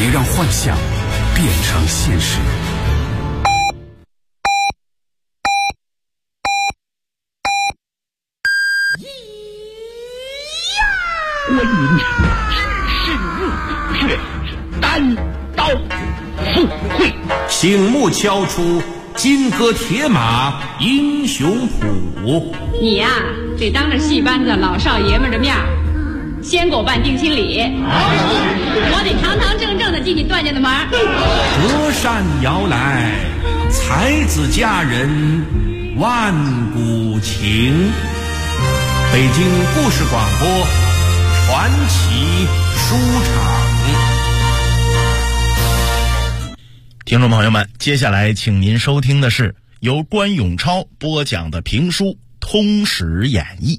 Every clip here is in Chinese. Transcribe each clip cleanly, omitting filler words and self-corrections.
别让幻想变成现实。 观音只是热血，单刀赴会， 醒目敲出金戈铁马英雄谱。 你呀，得当着戏班子老少爷们的面先给我办定亲礼，我得堂堂正正的进你段家的门。 隔山遥来，才子佳人万古情。北京故事广播传奇书场。 听众朋友们，接下来请您收听的是由关永超播讲的评书《通史演义》。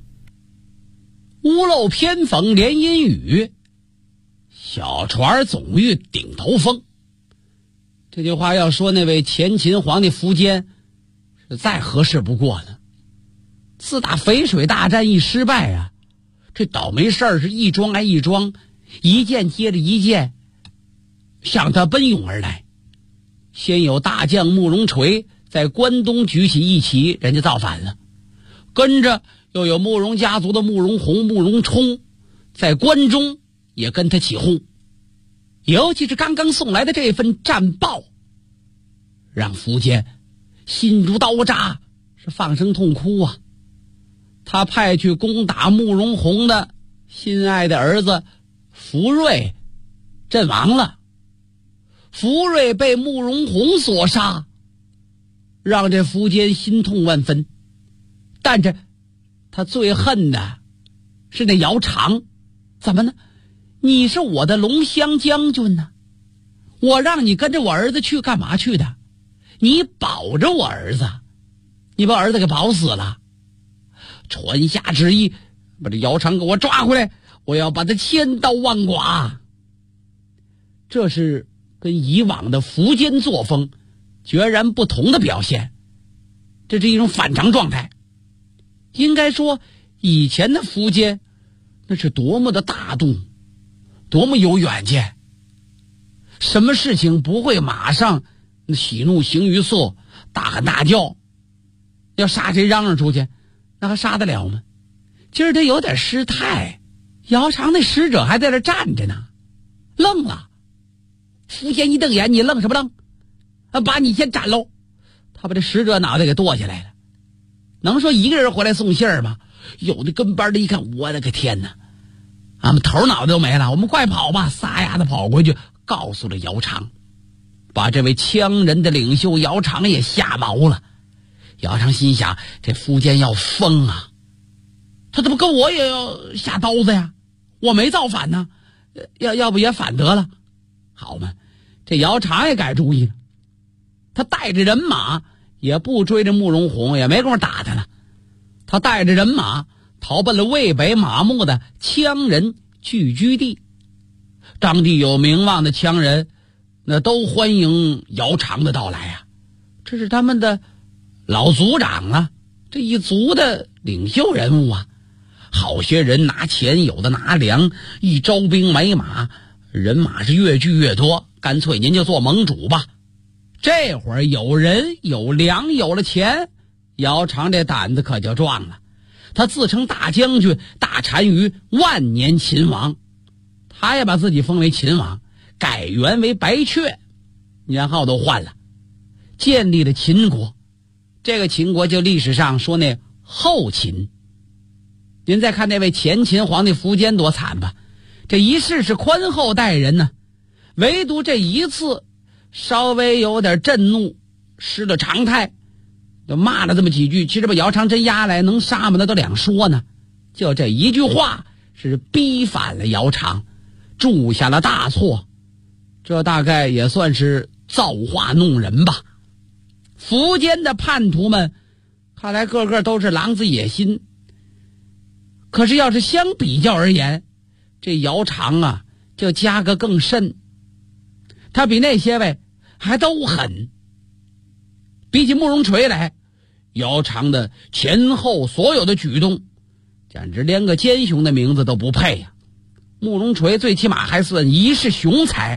屋漏偏逢连阴雨，小船总遇顶头风。这句话要说那位前秦皇帝苻坚是再合适不过了。自打淝水大战一失败啊，这倒霉事儿是一桩挨一桩，一件接着一件向他奔涌而来。先有大将慕容垂在关东举起一旗，人家造反了，跟着又有慕容家族的慕容宏、慕容冲在关中也跟他起哄。尤其是刚刚送来的这份战报，让苻坚心如刀扎，是放声痛哭啊。他派去攻打慕容宏的心爱的儿子福瑞阵亡了，福瑞被慕容宏所杀，让这苻坚心痛万分。但是他最恨的是那姚苌，怎么呢？你是我的龙骧将军呢，我让你跟着我儿子去干嘛去的？你保着我儿子，你把儿子给保死了。传下旨意，把这姚苌给我抓回来，我要把他千刀万剐。这是跟以往的苻坚作风决然不同的表现，这是一种反常状态。应该说以前的苻坚那是多么的大度，多么有远见，什么事情不会马上喜怒形于色，大喊大叫，要杀谁嚷嚷出去，那还杀得了吗？今儿他有点失态，姚苌那使者还在这站着呢，愣了。苻坚一瞪眼，你愣什么愣？把你先斩喽！他把这使者脑袋给剁下来了。能说一个人回来送信儿吗？有的跟班的一看，我的个天哪，俺们头脑袋都没了，我们快跑吧！撒丫子跑回去告诉了姚苌，把这位羌人的领袖姚苌也吓毛了。姚苌心想，这苻坚要疯啊，他怎么跟我也要下刀子呀？我没造反呢，要不也反得了。好嘛，这姚苌也改主意了，他带着人马也不追着慕容宏，也没工夫打他了。他带着人马逃奔了渭北马牧的羌人聚居地。当地有名望的羌人那都欢迎姚苌的到来啊，这是他们的老族长啊，这一族的领袖人物啊。好些人拿钱，有的拿粮，一招兵买马，人马是越聚越多，干脆您就做盟主吧。这会儿有人有粮有了钱，姚苌这胆子可就壮了。他自称大将军、大单于、万年秦王，他也把自己封为秦王，改元为白雀，年号都换了，建立了秦国。这个秦国就历史上说那后秦。您再看那位前秦皇帝苻坚多惨吧，这一世是宽厚待人呢，唯独这一次稍微有点震怒，失了常态，就骂了这么几句。其实把姚苌真押来能杀吗？那都两说呢。就这一句话是逼反了姚苌，铸下了大错，这大概也算是造化弄人吧。苻坚的叛徒们看来个个都是狼子野心，可是要是相比较而言，这姚苌啊就加个更甚，他比那些位还都狠。比起慕容垂来，姚苌的前后所有的举动简直连个奸雄的名字都不配呀。慕容垂最起码还算一世雄才，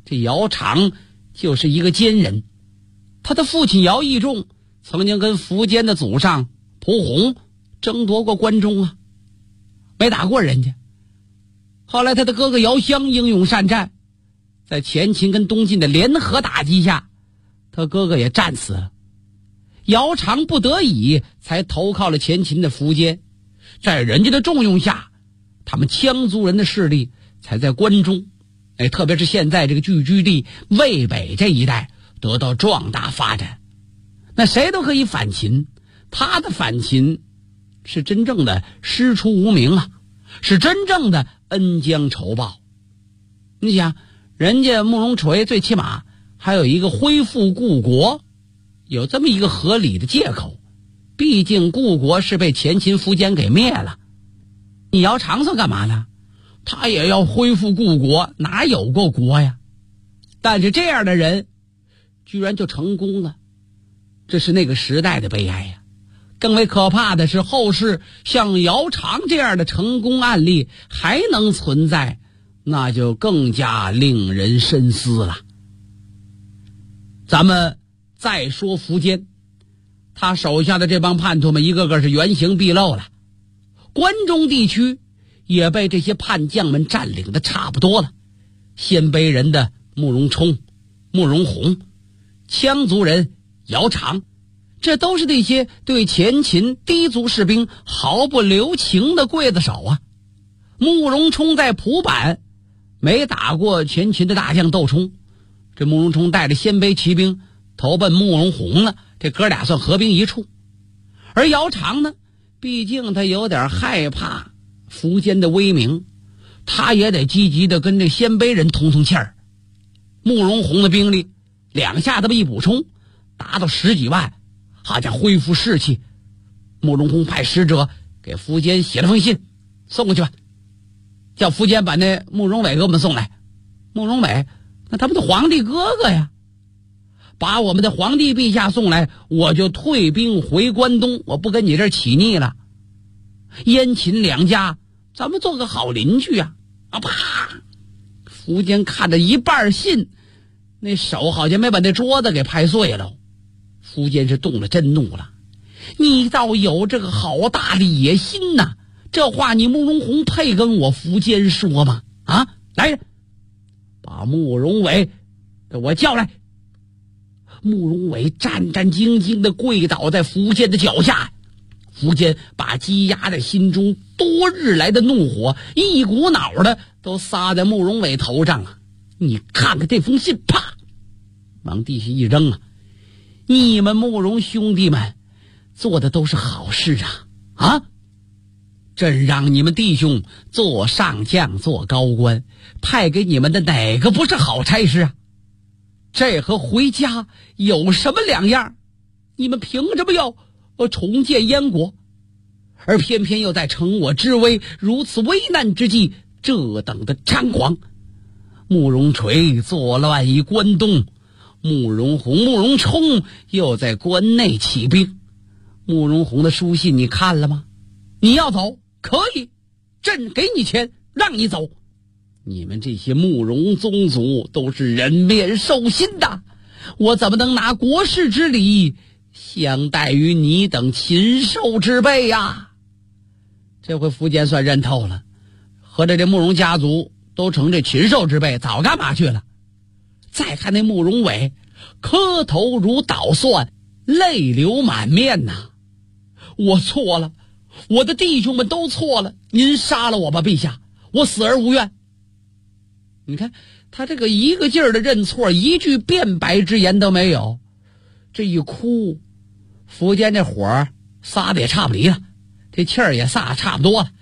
这姚常就是一个奸人，他的父亲姚义仲曾经跟苻坚的祖上蒲洪争夺过关中啊，没打过人家。后来他的哥哥姚襄英勇善战，在前秦跟东晋的联合打击下，他哥哥也战死了。姚常不得已才投靠了前秦的苻坚，在人家的重用下，他们羌族人的势力才在关中，特别是现在这个聚居地渭北这一带得到壮大发展。那谁都可以反秦，他的反秦是真正的师出无名啊，是真正的恩将仇报。你想，人家慕容垂最起码还有一个恢复故国，有这么一个合理的借口，毕竟故国是被前秦苻坚给灭了。你姚常算干嘛呢？他也要恢复故国，哪有过国呀？但是这样的人居然就成功了，这是那个时代的悲哀呀。更为可怕的是，后世像姚常这样的成功案例还能存在，那就更加令人深思了。咱们再说苻坚，他手下的这帮叛徒们一个个是原形毕露了，关中地区也被这些叛将们占领的差不多了。鲜卑人的慕容冲、慕容宏，羌族人姚常，这都是那些对前秦氐族士兵毫不留情的刽子手啊。慕容冲在蒲坂没打过前秦的大将窦冲，这慕容冲带着鲜卑骑兵投奔慕容宏了，这哥俩算合兵一处。而姚常呢，毕竟他有点害怕苻坚的威名，他也得积极的跟这鲜卑人通通气儿。慕容宏的兵力两下这么一补充，达到10几万，好像恢复士气。慕容宏派使者给苻坚写了封信，送过去吧，叫苻坚把那慕容伟给我们送来。慕容伟那他们的皇帝哥哥呀，把我们的皇帝陛下送来，我就退兵回关东，我不跟你这儿起逆了。燕秦两家咱们做个好邻居啊！啪！苻坚看着一半信，那手好像没把那桌子给拍碎了。苻坚是动了真怒了，你倒有这个好大的野心呐！这话你慕容宏配跟我苻坚说吗？啊，来人，把慕容伟给我叫来。慕容伟战战兢兢地跪倒在苻坚的脚下，苻坚把积压在心中多日来的怒火一股脑的都撒在慕容伟头上了。你看看这封信，啪，往地下一扔啊！你们慕容兄弟们做的都是好事啊！真让你们弟兄做上将做高官，派给你们的哪个不是好差事啊？这和回家有什么两样？你们凭什么要重建燕国，而偏偏又在乘我之危，如此危难之际这等的猖狂？慕容垂作乱于关东，慕容宏、慕容冲又在关内起兵。慕容宏的书信你看了吗？你要走可以，朕给你钱让你走。你们这些慕容宗族都是人面兽心的，我怎么能拿国事之礼相待于你等禽兽之辈呀？这回苻坚算认透了，合着这慕容家族都成这禽兽之辈，早干嘛去了？再看那慕容伟，磕头如捣蒜，泪流满面呐！我错了，我的弟兄们都错了，您杀了我吧，陛下，我死而无怨。你看他这个一个劲儿的认错，一句辩白之言都没有。这一哭，苻坚这火撒的也差不离了，这气儿也撒差不多了。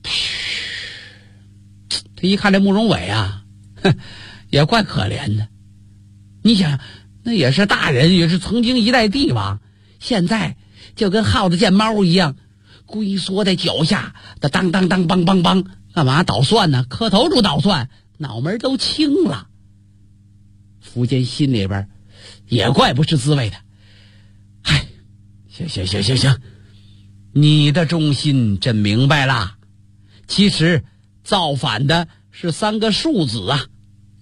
他一看这慕容伟啊，也怪可怜的。你想，那也是大人，也是曾经一代帝王，现在就跟耗子见猫一样，龟缩在脚下，当当当梆梆梆，干嘛捣蒜呢？磕头如捣蒜，脑门都青了。苻坚心里边也怪不是滋味的。嗨，行，你的忠心朕明白了。其实造反的是3个庶子啊，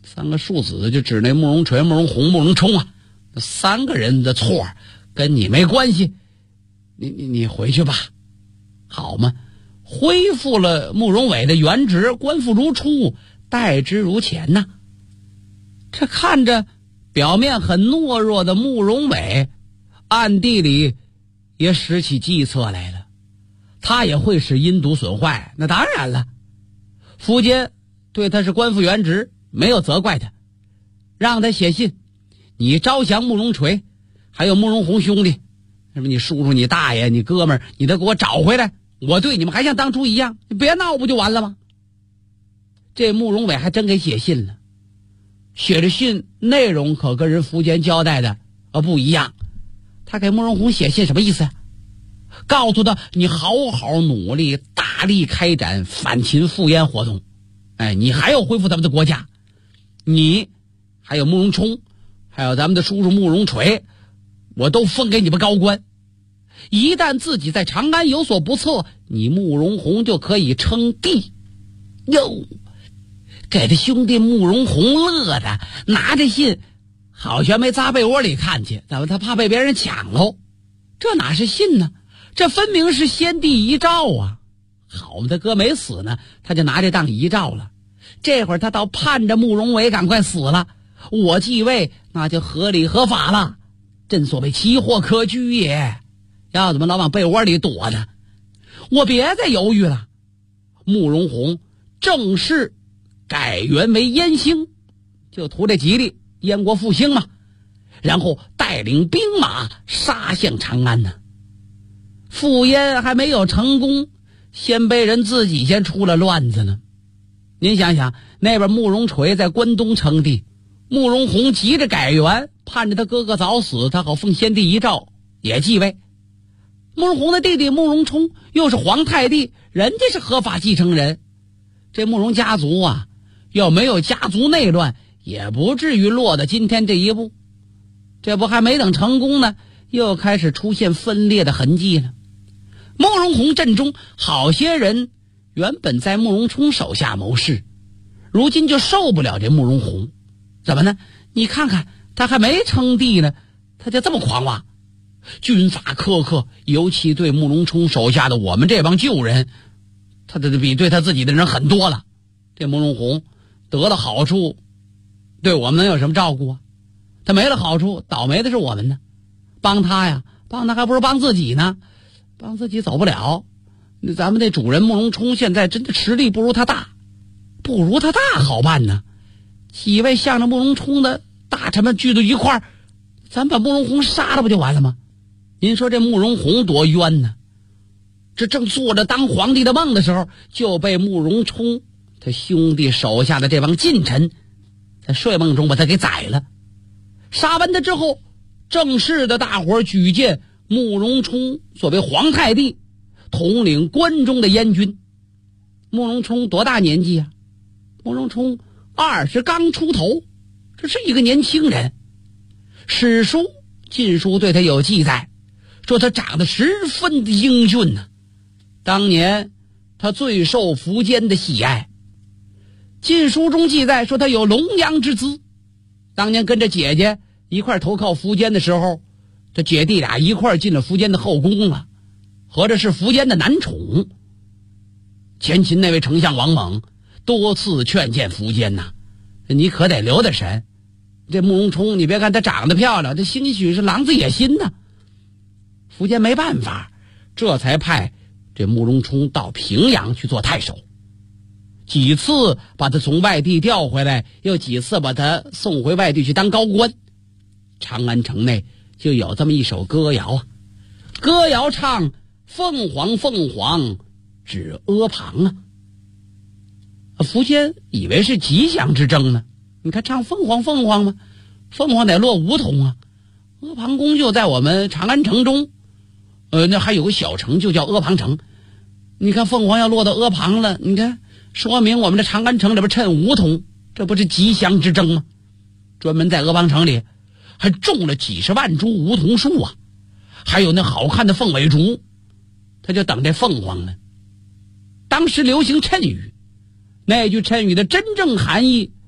三个庶子就指那慕容垂、慕容宏、慕容冲啊，三个人的错跟你没关系，你回去吧，好吗？恢复了慕容伟的原职，官复如初，待之如前呐。这看着表面很懦弱的慕容伟，暗地里也使起计策来了。他也会使阴毒损坏，那当然了。苻坚对他是官复原职，没有责怪他，让他写信，你招降慕容垂，还有慕容宏兄弟，什么你叔叔、你大爷、你哥们儿，你都给我找回来，我对你们还像当初一样，你别闹不就完了吗？这慕容伟还真给写信了，写着信内容可跟人苻坚交代的不一样。他给慕容宏写信什么意思啊？告诉他你好好努力，大力开展反秦复燕活动，你还要恢复咱们的国家，你还有慕容冲，还有咱们的叔叔慕容垂，我都封给你们高官。一旦自己在长安有所不测，你慕容宏就可以称帝。哟，给这兄弟慕容宏乐的，拿着信好悬没扎被窝里看去，咱们他怕被别人抢喽。这哪是信呢？这分明是先帝遗诏啊！好嘛，他哥没死呢，他就拿这当遗诏了。这会儿他倒盼着慕容伟赶快死了，我继位那就合理合法了。正所谓奇货可居也，要怎么老往被窝里躲呢？我别再犹豫了，慕容宏正式改元为燕兴，就图这吉利，燕国复兴嘛。然后带领兵马杀向长安呢。复燕还没有成功，先被人自己先出了乱子呢。您想想，那边慕容垂在关东称帝，慕容宏急着改元，盼着他哥哥早死，他好奉先帝遗诏也继位。慕容宏的弟弟慕容冲又是皇太帝，人家是合法继承人。这慕容家族啊，要没有家族内乱，也不至于落到今天这一步。这不还没等成功呢，又开始出现分裂的痕迹了。慕容宏阵中好些人原本在慕容冲手下谋事，如今就受不了这慕容宏。怎么呢？你看看他还没称帝呢，他就这么狂妄，军法苛刻，尤其对慕容冲手下的我们这帮旧人，他的比对他自己的人狠多了。这慕容宏得了好处，对我们能有什么照顾啊？他没了好处，倒霉的是我们呢。帮他呀，帮他还不如帮自己呢，帮自己走不了。咱们这主人慕容冲现在真的实力不如他大，不如他大好办呢。几位向着慕容冲的大臣们聚到一块儿，咱把慕容宏杀了不就完了吗？您说这慕容宏多冤呢？这正做着当皇帝的梦的时候，就被慕容冲他兄弟手下的这帮近臣在睡梦中把他给宰了。杀完他之后，正式的大伙举荐慕容冲作为皇太帝，统领关中的燕军。慕容冲多大年纪啊？慕容冲20刚出头，这是一个年轻人。史书晋书对他有记载，说他长得十分的英俊呢。当年他最受苻坚的喜爱。晋书中记载说他有龙阳之姿，当年跟着姐姐一块投靠苻坚的时候，这姐弟俩一块进了苻坚的后宫了，合着是苻坚的男宠。前秦那位丞相王猛多次劝谏苻坚呐，你可得留点神。这慕容冲你别看他长得漂亮，这兴许是狼子野心呢。苻坚没办法，这才派这慕容冲到平阳去做太守，几次把他从外地调回来，又几次把他送回外地去当高官。长安城内就有这么一首歌谣啊，歌谣唱凤凰凤凰指阿房啊。苻坚以为是吉祥之征呢，你看唱凤凰凤凰吗？凤凰得落梧桐啊。阿房宫就在我们长安城中，那还有个小城就叫阿房城。你看凤凰要落到阿房了，你看说明我们这长安城里边趁梧桐，这不是吉祥之征吗？专门在阿房城里还种了几十万株梧桐树啊，还有那好看的凤尾竹，他就等这凤凰呢。当时流行谶语，那句谶语的真正含义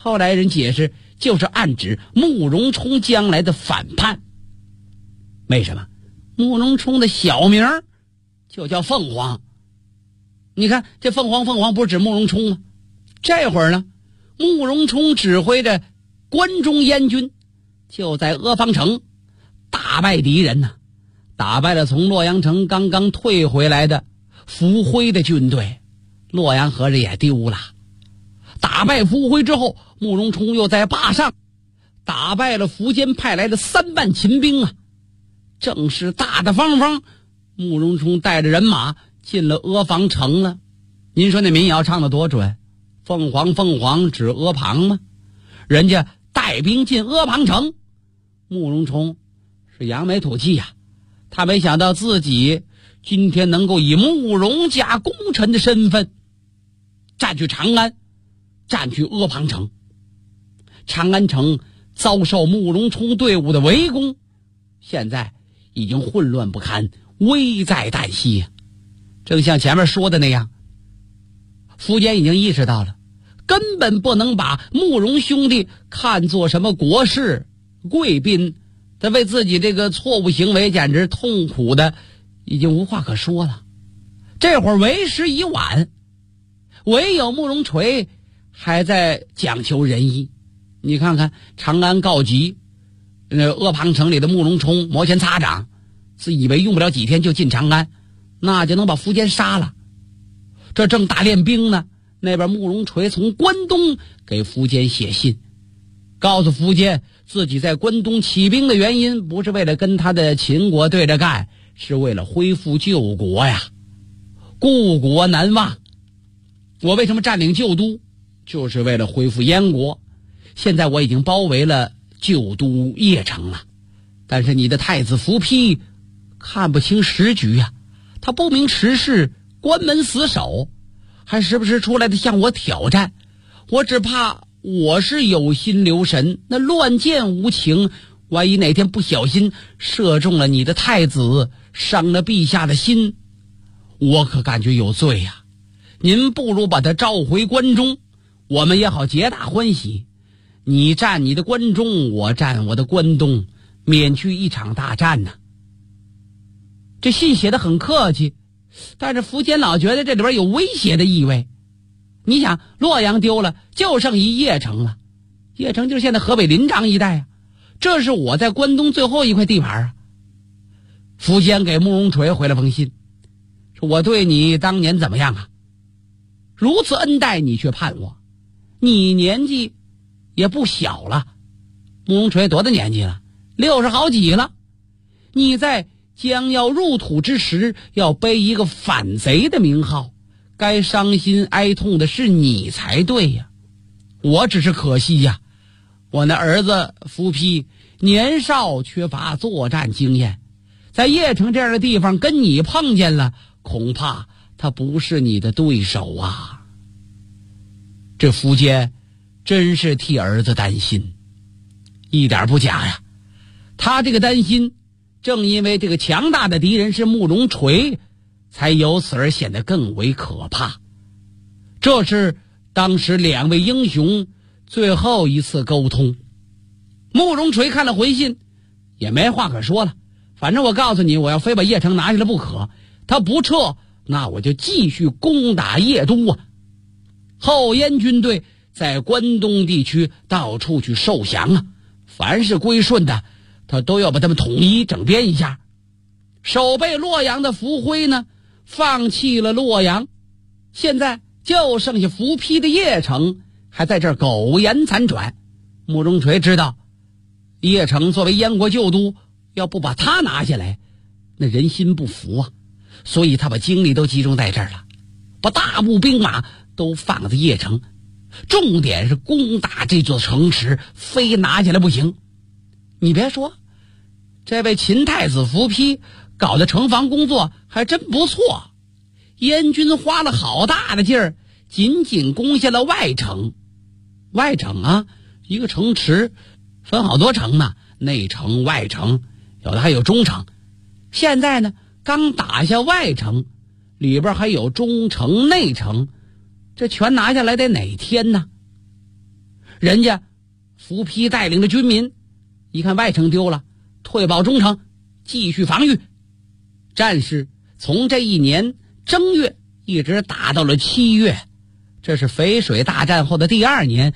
后来人解释，就是暗指慕容冲将来的反叛。为什么？慕容冲的小名就叫凤凰。你看这凤凰不是指慕容冲吗？这会儿呢，慕容冲指挥着关中燕军就在阿房城打败敌人呢，打败了从洛阳城刚刚退回来的伏辉的军队，洛阳合着也丢了。打败伏辉之后，慕容冲又在坝上打败了苻坚派来的3万秦兵啊，正是大大方方，慕容冲带着人马进了阿房城了。您说那民谣唱得多准？凤凰指阿房吗？人家带兵进阿房城，慕容冲是扬眉吐气呀，他没想到自己今天能够以慕容家功臣的身份占据长安，占据阿房城。长安城遭受慕容冲队伍的围攻，现在已经混乱不堪，危在旦夕。正像前面说的那样，苻坚已经意识到了，根本不能把慕容兄弟看作什么国士贵宾，他为自己这个错误行为简直痛苦的已经无话可说了。这会儿为时已晚，唯有慕容垂还在讲求仁义。你看看长安告急，阿房城里的慕容冲摩拳擦掌，自以为用不了几天就进长安，那就能把苻坚杀了。这正打练兵呢，那边慕容垂从关东给苻坚写信，告诉苻坚自己在关东起兵的原因不是为了跟他的秦国对着干，是为了恢复旧国呀。故国难忘，我为什么占领旧都，就是为了恢复燕国。现在我已经包围了旧都邺城了，但是你的太子苻丕看不清时局呀，他不明时势，关门死守，还时不时出来的向我挑战。我只怕我是有心留神，那乱箭无情，万一哪天不小心射中了你的太子，伤了陛下的心，我可感觉有罪呀。您不如把他召回关中，我们也好皆大欢喜。你占你的关中，我占我的关东，免去一场大战呢。这信写得很客气，但是苻坚老觉得这里边有威胁的意味。你想，洛阳丢了，就剩一邺城了。邺城就是现在河北临漳一带啊，这是我在关东最后一块地盘啊。苻坚给慕容垂回了封信，说我对你当年怎么样啊？如此恩待你却叛我，你年纪也不小了。慕容垂多大年纪了？60好几了。你在将要入土之时，要背一个反贼的名号，该伤心哀痛的是你才对呀。我只是可惜呀，我那儿子苻丕年少缺乏作战经验，在邺城这样的地方跟你碰见了，恐怕他不是你的对手啊。这苻坚真是替儿子担心，一点不假呀。他这个担心，正因为这个强大的敌人是慕容垂，才由此而显得更为可怕。这是当时两位英雄最后一次沟通。慕容垂看了回信，也没话可说了。反正我告诉你，我要非把邺城拿下来不可。他不撤，那我就继续攻打邺都啊。后燕军队在关东地区到处去受降啊，凡是归顺的，他都要把他们统一整编一下。守备洛阳的苻辉呢，放弃了洛阳，现在就剩下苻丕的邺城还在这儿苟延残喘。慕容垂知道，邺城作为燕国旧都，要不把他拿下来，那人心不服啊，所以他把精力都集中在这儿了，把大部兵马都放在邺城，重点是攻打这座城池，非拿下来不行。你别说，这位秦太子苻丕搞的城防工作还真不错，燕军花了好大的劲儿，仅仅攻下了外城。外城啊，一个城池分好多城呢，内城外城，有的还有中城。现在呢，刚打下外城，里边还有中城内城，这全拿下来得哪天呢？ 人家伏丕带领着军民，一看外城丢了，退保中城，继续防御。战事从这一年正月一直打到了7月，这是淝水大战后的第2年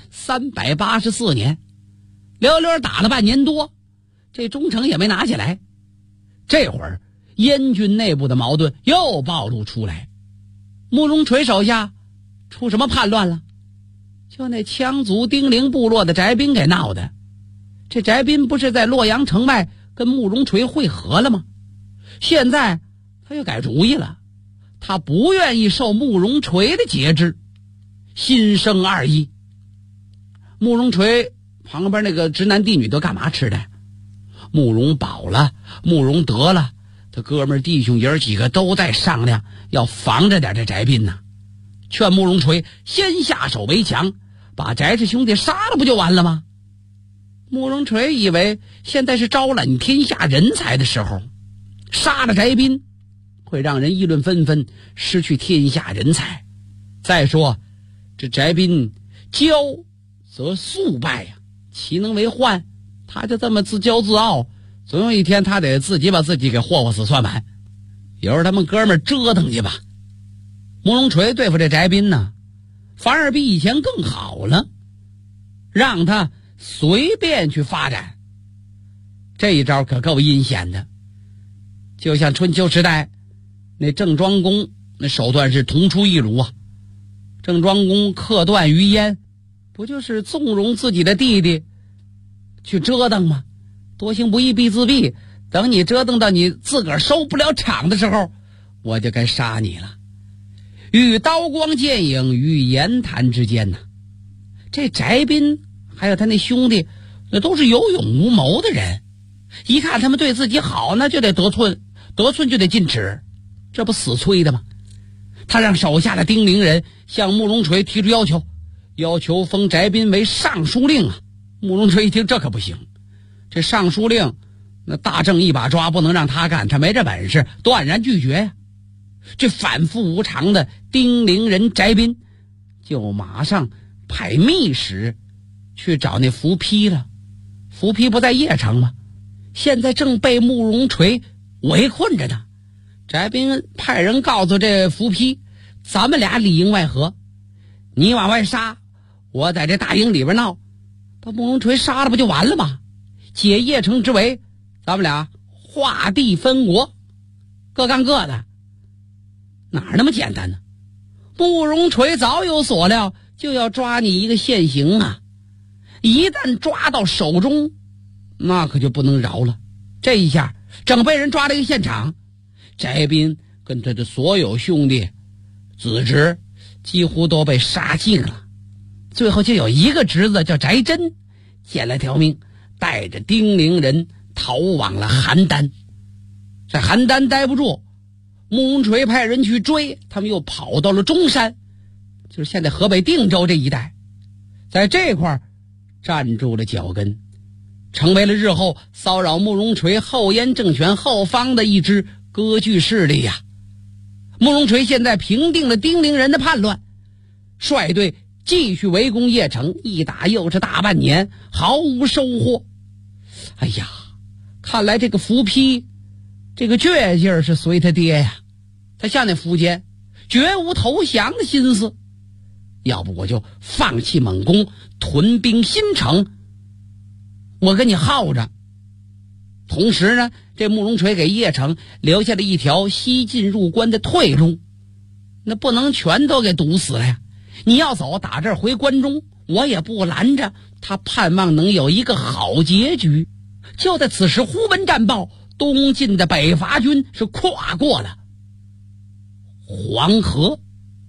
，384年，溜溜打了半年多，这中城也没拿起来。这会儿燕军内部的矛盾又暴露出来，慕容垂手下出什么叛乱了？就那羌族丁零部落的翟斌给闹的。这翟斌不是在洛阳城外跟慕容垂会合了吗？现在他又改主意了，他不愿意受慕容垂的节制，心生二意。慕容垂旁边那个直男嫡女都干嘛吃的？慕容宝了，慕容德了，他哥们弟兄爷几个都在商量，要防着点这翟斌呢。劝慕容垂先下手为强，把翟氏兄弟杀了不就完了吗？慕容垂以为现在是招揽天下人才的时候，杀了翟斌会让人议论纷纷，失去天下人才。再说这翟斌骄则速败呀，其能为患？他就这么自骄自傲，总有一天他得自己把自己给霍霍死算完。有时候他们哥们折腾去吧。慕容垂对付这翟斌呢，反而比以前更好了，让他随便去发展。这一招可够阴险的，就像春秋时代那郑庄公，那手段是同出一庐啊。郑庄公克段于鄢，不就是纵容自己的弟弟去折腾吗？多行不义必自毙，等你折腾到你自个儿收不了场的时候，我就该杀你了。与刀光剑影于言谈之间呢，这翟斌还有他那兄弟，那都是有勇无谋的人，一看他们对自己好，那就得得寸，得寸就得进尺，这不死催的吗？他让手下的丁零人向慕容垂提出要求封翟斌为尚书令啊。慕容垂一听，这可不行，这尚书令那大政一把抓，不能让他干，他没这本事，断然拒绝呀。这反复无常的丁零人翟斌就马上派密使去找那伏丕了。伏丕不在邺城吗？现在正被慕容垂围困着呢。翟斌派人告诉这伏丕，咱们俩里应外合，你往外杀，我在这大营里边闹，把慕容垂杀了不就完了吗？解邺城之围，咱们俩划地分国，各干各的。哪那么简单呢？慕容垂早有所料，就要抓你一个现行啊！一旦抓到手中，那可就不能饶了。这一下整被人抓了一个现场，翟斌跟他的所有兄弟子侄几乎都被杀尽了，最后就有一个侄子叫翟真捡了条命，带着丁零人逃往了邯郸。在邯郸待不住，慕容垂派人去追，他们又跑到了中山，就是现在河北定州这一带，在这块站住了脚跟，成为了日后骚扰慕容垂后燕政权后方的一支割据势力呀。慕容垂现在平定了丁零人的叛乱，率队继续围攻邺城，一打又是大半年，毫无收获。哎呀，看来这个伏丕这个倔劲儿是随他爹呀，他向那苻坚绝无投降的心思，要不我就放弃猛攻，屯兵新城，我跟你耗着。同时呢，这慕容垂给邺城留下了一条西进入关的退路，那不能全都给堵死了呀。你要走，打这儿回关中，我也不拦着，他盼望能有一个好结局。就在此时，忽闻战报，东晋的北伐军是跨过了黄河。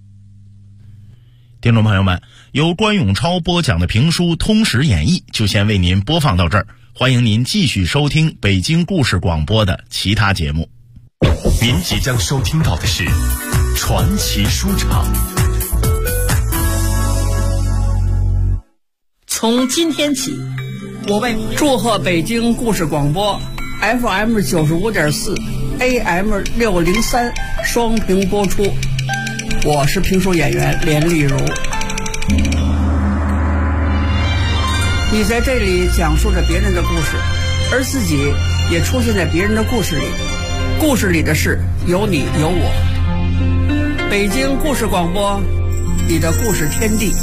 听众朋友们，由关永超播讲的评书《通史演义》就先为您播放到这儿，欢迎您继续收听北京故事广播的其他节目。 您即将收听到的是传奇书场。 从今天起，我为祝贺北京故事广播 FM 95.4 AM 603双屏播出。我是评书演员连丽如。 你在这里讲述着别人的故事，而自己也出现在别人的故事里，故事里的事有你有我。北京故事广播，你的故事天地。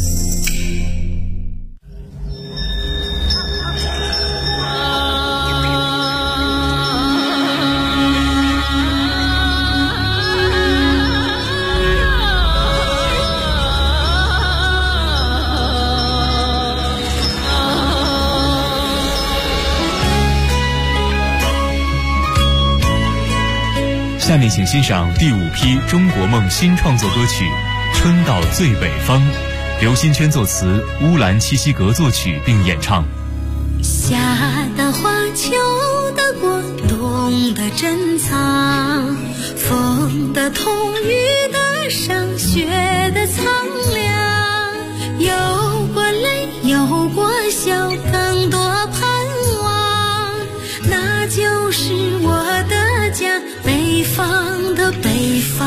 下面请欣赏第5批中国梦新创作歌曲《春到最北方》，刘新娟作词，乌兰七西格作曲并演唱。 夏的花，秋的果，冬的珍藏，风的痛，雨的伤，雪的苍凉，有过泪，有过笑，更多盼望，那就是我的家，北方的北方。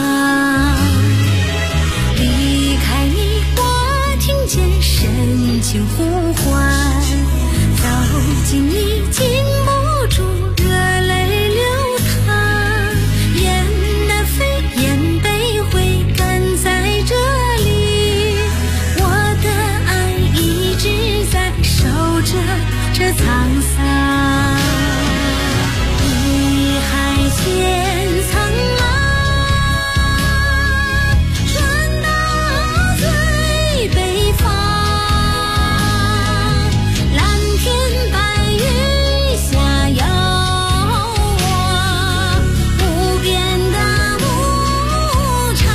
离开你，我听见深情呼唤，走近你，禁不住热泪流淌，雁南飞，雁北回，赶在这里，我的爱一直在守着这沧桑。碧海千苍啊，传到最北方，蓝天白云下遥望，无边的牧场，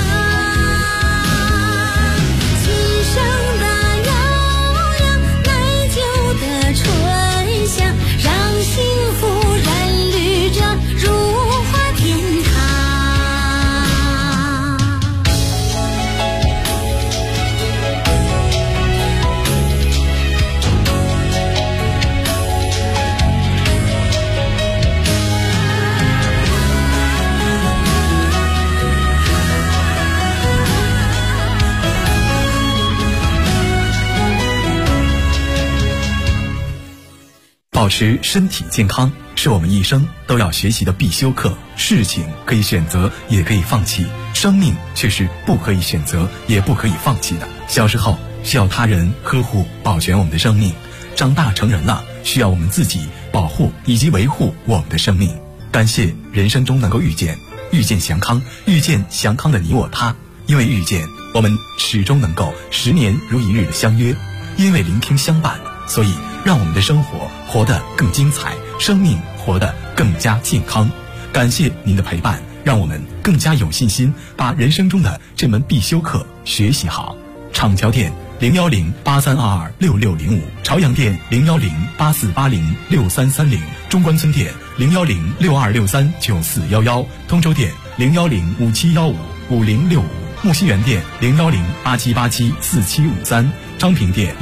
琴声的悠扬，奶酒的醇香，让幸福染绿着如花天堂。 保持身体健康是我们一生都要学习的必修课。事情可以选择，也可以放弃，生命却是不可以选择，也不可以放弃的。小时候需要他人呵护保全我们的生命，长大成人了需要我们自己保护以及维护我们的生命。感谢人生中能够遇见祥康，遇见祥康的你我他。因为遇见，我们始终能够10年如一日的相约；因为聆听相伴，所以让我们的生活活得更精彩，生命活得更加健康。感谢您的陪伴，让我们更加有信心把人生中的这门必修课学习好。厂桥店01083226605，朝阳店01084806330，中关村店01062639411，通州店01057155065，木樨园店01087874753，昌平店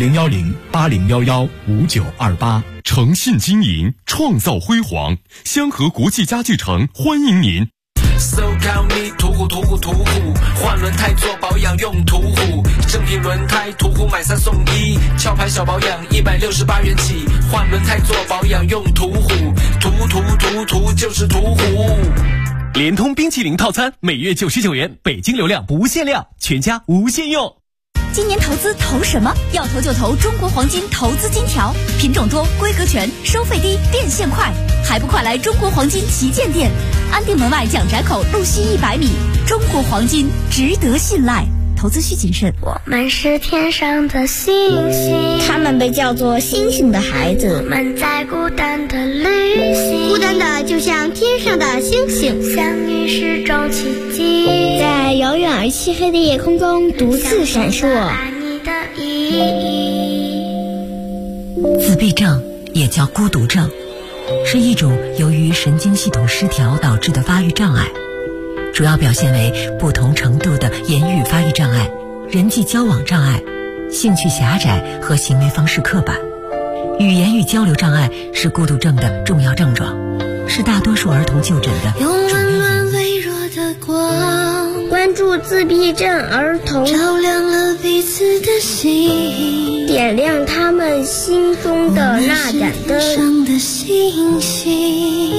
01080115928。 诚信经营，创造辉煌。香河国际家具城欢迎您。 So call me 途虎，换轮胎做保养用途虎，正品轮胎途虎买3送1，壳牌小保养168元起，换轮胎做保养用途虎，途就是途虎。 联通冰淇淋套餐每月99元，北京流量不限量，全家无限用。 今年投资投什么？要投就投中国黄金投资金条，品种多，规格全，收费低，变现快，还不快来中国黄金旗舰店，安定门外蒋宅口路西100米。中国黄金值得信赖，投资需谨慎。 我们是天上的星星， 他们被叫做星星的孩子。 我们在孤单的旅行， 孤单的就像天上的星星， 相遇是种奇迹， 在遥远而漆黑的夜空中独自闪烁。 自闭症也叫孤独症，是一种由于神经系统失调导致的发育障碍，主要表现为不同程度的言语发育障碍、人际交往障碍、兴趣狭窄和行为方式刻板。语言与交流障碍是孤独症的重要症状，是大多数儿童就诊的主要原因。 用温暖微弱的光关注助自闭症儿童， 照亮了彼此的心， 点亮他们心中的那盏灯上的星星。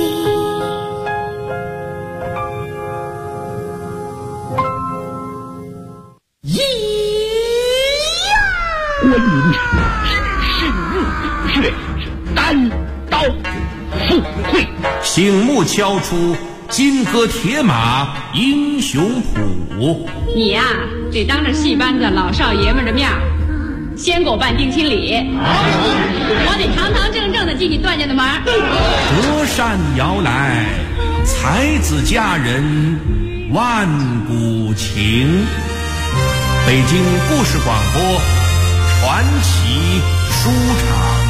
关云长是日月单刀赴会， 醒目敲出金戈铁马英雄谱。 你呀，得当着戏班子老少爷们的面先给我办定亲礼，我得堂堂正正的进你段家的门。 隔山摇来，才子佳人万古情。北京故事广播传奇书场。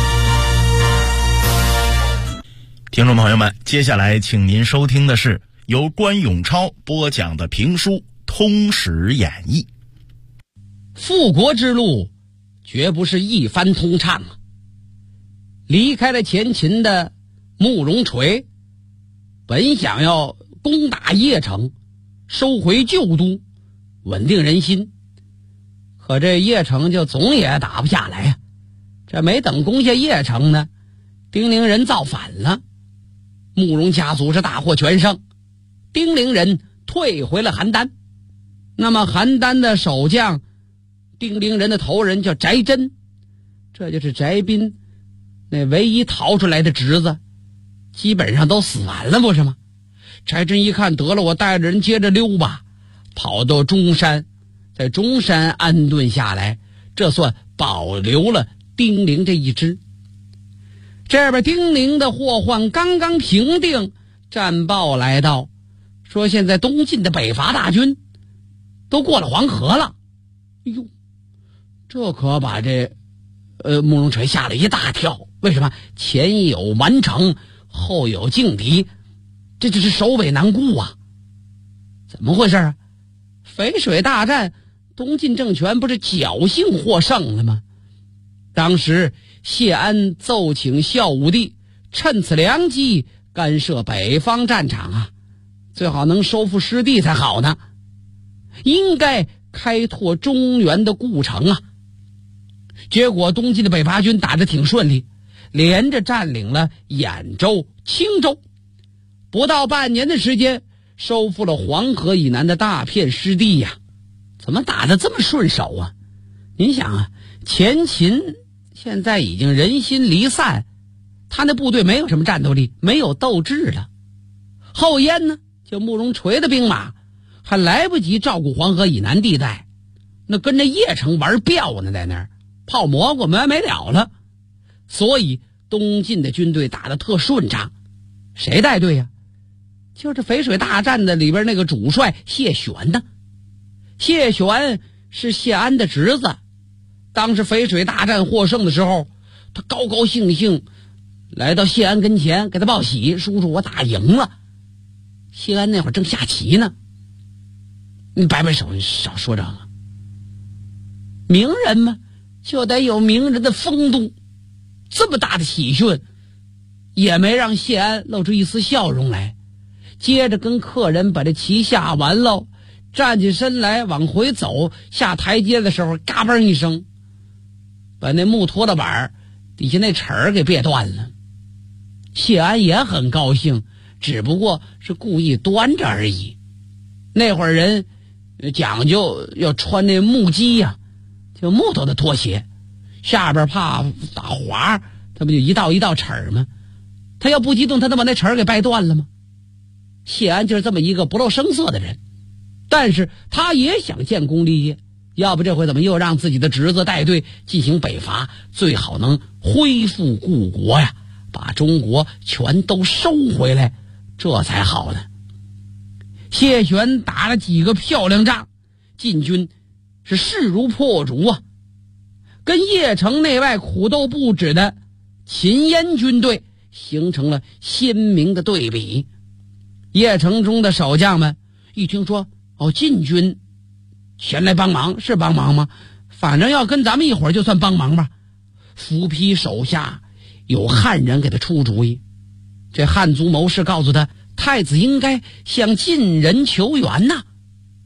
听众朋友们，接下来请您收听的是由关永超播讲的评书《通史演义》。 复国之路绝不是一帆通畅啊！离开了前秦的慕容垂，本想要攻打邺城，收回旧都，稳定人心，可这邺城就总也打不下来呀。这没等攻下邺城呢，丁陵人造反了，慕容家族是大获全胜，丁陵人退回了邯郸。那么邯郸的守将，丁陵人的头人叫翟真，这就是翟斌那唯一逃出来的侄子，基本上都死完了，不是吗？翟真一看，得了，我带着人接着溜吧，跑到中山，在中山安顿下来，这算保留了丁陵这一支。这边丁陵的祸患刚刚平定，战报来到，说现在东晋的北伐大军都过了黄河了。哎呦，这可把这慕容垂吓了一大跳。为什么？前有完城，后有劲敌，这就是首尾难顾啊！怎么回事啊？淝水大战，东晋政权不是侥幸获胜了吗？当时谢安奏请孝武帝趁此良机干涉北方战场啊，最好能收复失地才好呢，应该开拓中原的故城啊。结果东晋的北伐军打得挺顺利，连着占领了兖州、青州，不到半年的时间收复了黄河以南的大片失地呀。怎么打得这么顺手啊？您想啊，前秦现在已经人心离散，他那部队没有什么战斗力，没有斗志了。后燕呢，就慕容垂的兵马还来不及照顾黄河以南地带，那跟着邺城玩镖呢，在那儿泡蘑菇没完没了了。所以东晋的军队打得特顺畅。谁带队呀？就是淝水大战的里边那个主帅谢玄呢。谢玄是谢安的侄子，当时淝水大战获胜的时候，他高高兴兴来到谢安跟前给他报喜，叔叔我打赢了。谢安那会儿正下棋呢，你摆摆手，你少说这个。名人嘛，就得有名人的风度，这么大的喜讯也没让谢安露出一丝笑容来，接着跟客人把这棋下完喽，站起身来往回走，下台阶的时候嘎嘣一声，把那木拖拉板底下那齿儿给别断了。谢安也很高兴，只不过是故意端着而已。那会儿人讲究要穿那木屐呀，就木头的拖鞋，下边怕打滑，他不就一道一道齿儿吗？他要不激动，他能把那齿儿给掰断了吗？谢安就是这么一个不露声色的人，但是他也想建功立业，要不这回怎么又让自己的侄子带队进行北伐，最好能恢复故国呀，把中国全都收回来，这才好呢。谢玄打了几个漂亮仗，晋军是势如破竹啊，跟邺城内外苦斗不止的秦燕军队形成了鲜明的对比。邺城中的守将们一听说晋军前来帮忙，是帮忙吗？反正要跟咱们一伙儿就算帮忙吧。伏丕手下有汉人给他出主意，这汉族谋士告诉他，太子应该向晋人求援呐。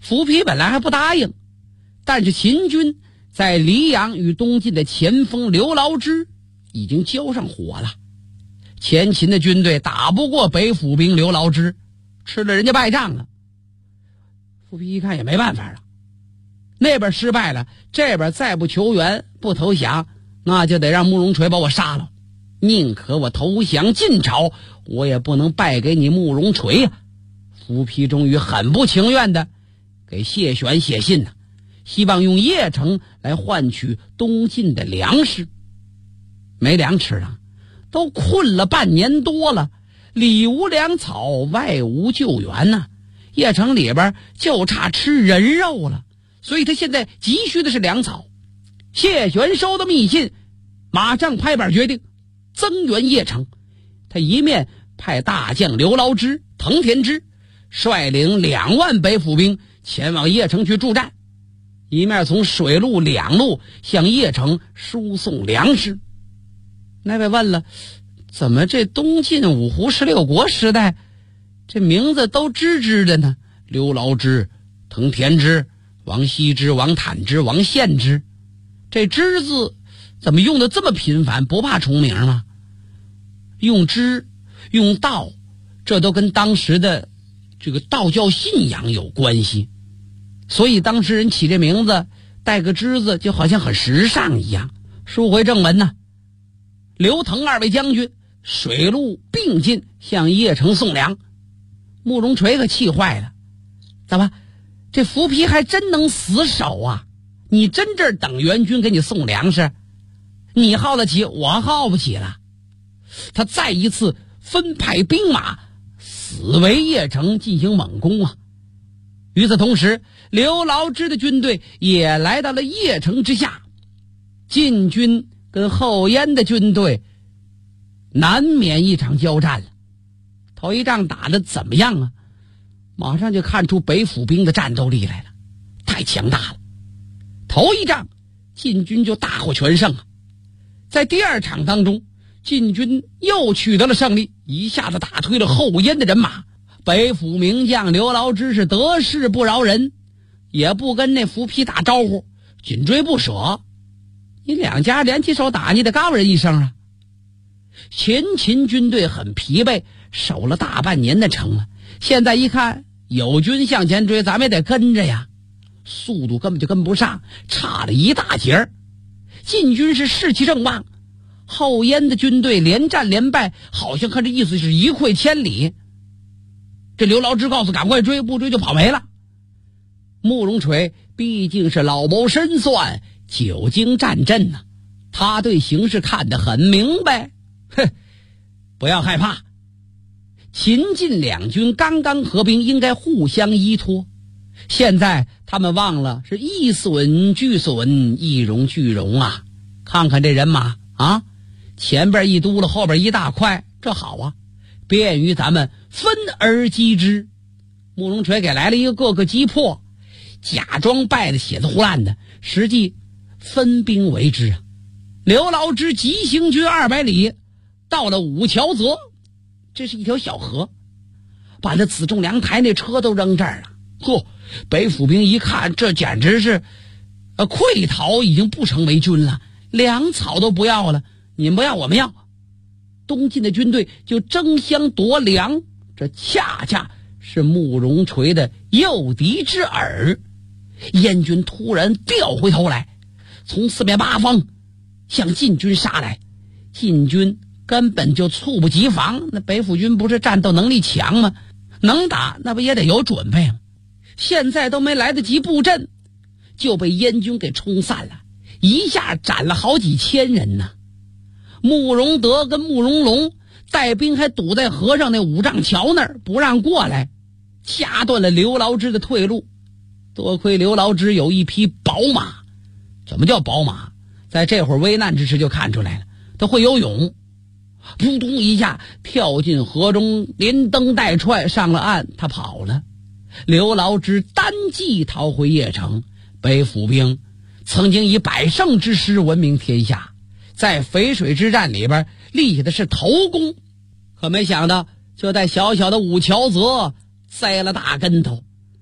伏丕本来还不答应，但是秦军在黎阳与东晋的前锋刘牢之已经交上火了。前秦的军队打不过北府兵刘牢之，吃了人家败仗了。伏丕一看也没办法了，那边失败了，这边再不求援不投降，那就得让慕容垂把我杀了。宁可我投降晋朝，我也不能败给你慕容垂呀。伏丕终于很不情愿的给谢玄写信希望用邺城来换取东晋的粮食。没粮吃了，都困了半年多了，里无粮草，外无救援邺城里边就差吃人肉了，所以他现在急需的是粮草。谢玄收到密信，马上拍板决定增援邺城。他一面派大将刘牢之、滕田之率领2万北府兵前往邺城去助战，一面从水路两路向邺城输送粮食。那位问了，怎么这东晋五胡16国时代这名字都支支的呢？刘牢之、滕田之、王羲之、王坦之、王献之，这之字怎么用的这么频繁？不怕重名吗？用之用道，这都跟当时的这个道教信仰有关系，所以当时人起这名字带个之字就好像很时尚一样。书回正文刘滕2位将军水陆并进向邺城送粮。慕容垂可气坏了，怎么这伏丕还真能死守啊？你真这儿等援军给你送粮食，你耗得起，我耗不起了。他再一次分派兵马死围邺城进行猛攻与此同时，刘牢之的军队也来到了邺城之下。晋军跟后燕的军队难免一场交战了。头一仗打得怎么样马上就看出北府兵的战斗力来了，太强大了。头一仗晋军就大获全胜在第二场当中，晋军又取得了胜利，一下子打退了后燕的人马。北府名将刘牢之是得势不饶人，也不跟那伏丕打招呼，紧追不舍。你两家联起手打，你得告人一声前秦军队很疲惫，守了大半年的城了，现在一看有军向前追，咱们也得跟着呀，速度根本就跟不上，差了一大截。晋军是士气正旺，后燕的军队连战连败，好像看这意思是一溃千里。这刘牢之告诉赶快追，不追就跑没了。慕容垂毕竟是老谋深算，久经战阵他对形势看得很明白。不要害怕，秦晋两军刚刚合兵，应该互相依托。现在他们忘了是一损俱损，一荣俱荣看看这人马前边一嘟了，后边一大块，这好便于咱们分而击之。慕容垂给来了一个各个击破，假装败的血字胡烂的，实际分兵为之刘牢之急行军200里，到了五桥泽，这是一条小河，把那辎重粮台那车都扔这儿了。北府兵一看，这简直是溃逃，已经不成为军了，粮草都不要了，你们不要我们要。东晋的军队就争相夺粮，这恰恰是慕容垂的诱敌之饵。燕军突然调回头来，从四面八方向晋军杀来，晋军根本就猝不及防。那北府军不是战斗能力强吗？能打那不也得有准备吗？现在都没来得及布阵，就被燕军给冲散了，一下斩了好几千人呢。慕容德跟慕容龙带兵还堵在河上那5丈桥那儿，不让过来，掐断了刘牢之的退路。多亏刘牢之有一匹宝马。怎么叫宝马？在这会儿危难之时就看出来了，他会游泳，扑通一下跳进河中，连蹬带踹上了岸，他跑了。刘牢之单骑逃回邺城。北府兵曾经以百胜之师闻名天下，在淝水之战里边立下的是头功，可没想到就在小小的五桥泽栽了大跟头。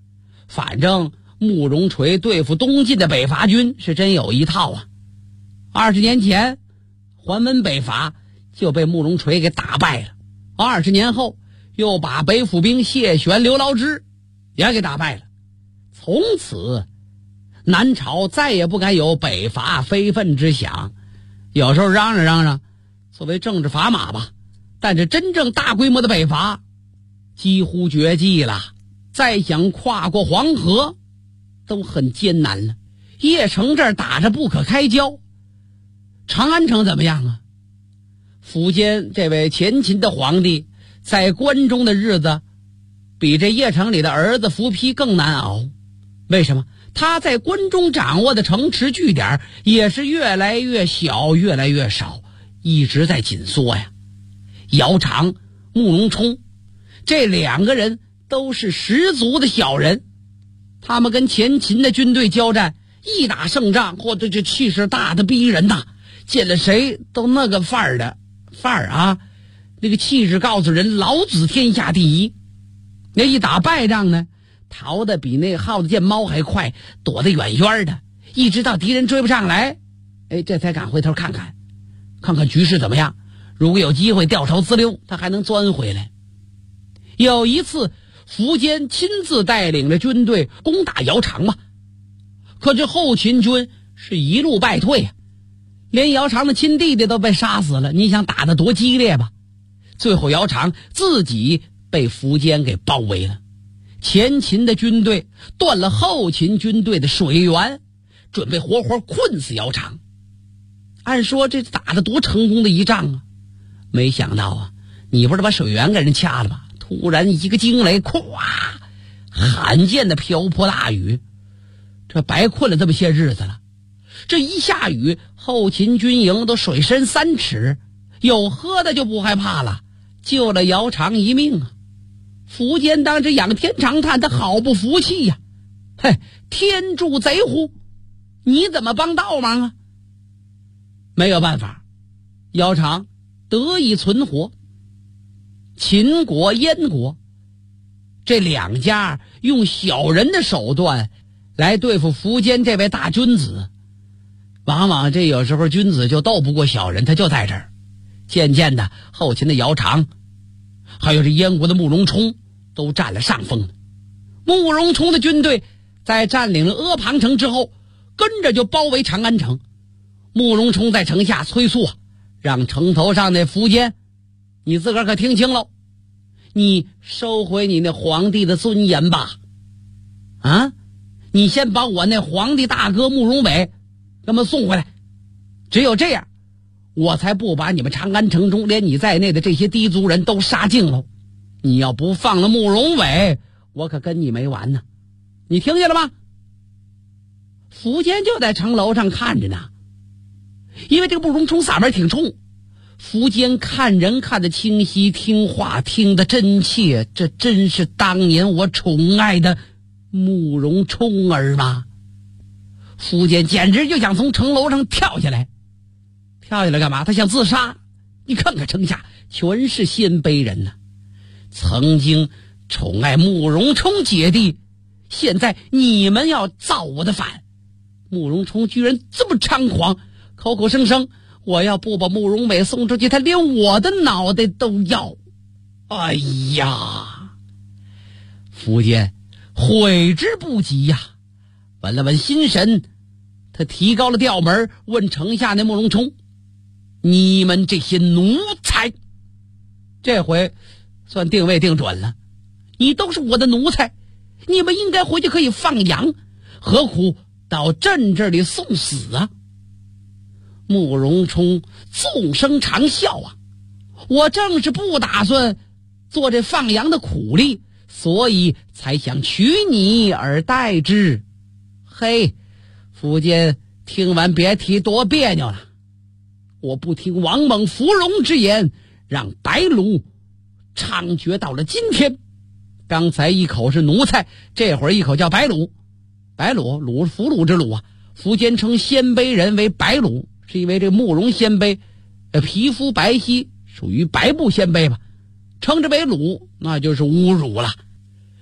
反正慕容垂对付东晋的北伐军是真有一套啊。20年前还文北伐就被慕容垂给打败了，20年后又把北府兵谢玄、刘牢之也给打败了。从此南朝再也不敢有北伐非分之想，有时候嚷嚷作为政治砝码吧，但是真正大规模的北伐几乎绝迹了，再想跨过黄河都很艰难了。邺城这儿打着不可开交，长安城怎么样啊？苻坚这位前秦的皇帝在关中的日子比这邺城里的儿子苻丕更难熬。为什么？他在关中掌握的城池据点也是越来越小，越来越少，一直在紧缩呀。姚苌、慕容冲这2个人都是十足的小人，他们跟前秦的军队交战，一打胜仗，或者这气势大的逼人呐，见了谁都那个范儿啊，那个气势告诉人老子天下第一。那一打败仗呢，逃得比那耗子见猫还快，躲得远远的，一直到敌人追不上来，这才敢回头看看局势怎么样，如果有机会掉头自溜，他还能钻回来。有一次苻坚亲自带领着军队攻打姚苌嘛，可这后秦军是一路败退啊，连姚苌的亲弟弟都被杀死了，你想打得多激烈吧。最后姚苌自己被苻坚给包围了，前秦的军队断了后秦军队的水源，准备活活困死姚苌。按说这打得多成功的一仗啊，没想到啊，你不是把水源给人掐了吧？突然一个惊雷，咵，罕见的瓢泼大雨，这白困了这么些日子了。这一下雨，后秦军营都水深3尺，有喝的就不害怕了，救了姚苌一命啊。苻坚当时仰天长叹，他好不服气呀！嘿，天助贼乎！你怎么帮倒忙啊？没有办法，姚苌得以存活。秦国、燕国这2家用小人的手段来对付苻坚这位大君子，往往这有时候君子就斗不过小人，他就在这儿。渐渐的，后秦的姚苌还有这燕国的慕容冲都占了上风。慕容冲的军队在占领了阿房城之后，跟着就包围长安城。慕容冲在城下催促，让城头上那苻坚，你自个儿可听清喽，你收回你那皇帝的尊严吧。啊，你先把我那皇帝大哥慕容伟给我送回来，只有这样，我才不把你们长安城中连你在内的这些氐族人都杀尽喽。你要不放了慕容伟，我可跟你没完呢。你听见了吗？苻坚就在城楼上看着呢，因为这个慕容冲嗓门挺冲，苻坚看人看得清晰，听话听得真切，这真是当年我宠爱的慕容冲儿吗？苻坚简直就想从城楼上跳下来干嘛？他想自杀。你看看城下全是鲜卑人呢，曾经宠爱慕容冲姐弟，现在你们要造我的反。慕容冲居然这么猖狂，口口声声我要不把慕容伟送出去，他连我的脑袋都要。哎呀，苻坚悔之不及呀！稳了稳心神，他提高了调门，问城下那慕容冲，你们这些奴才，这回算定位定准了，你都是我的奴才，你们应该回去可以放羊，何苦到朕这里送死啊？慕容冲纵声长啸啊，我正是不打算做这放羊的苦力，所以才想取你而代之。嘿，苻坚听完别提多别扭了，我不听王猛伏戎之言，让白虏猖獗到了今天。刚才一口是奴才，这会儿一口叫白虏。白虏，虏俘虏之虏啊。苻坚称鲜卑人为白虏，是因为这慕容鲜卑皮肤白皙，属于白部鲜卑吧，称之为虏那就是侮辱了。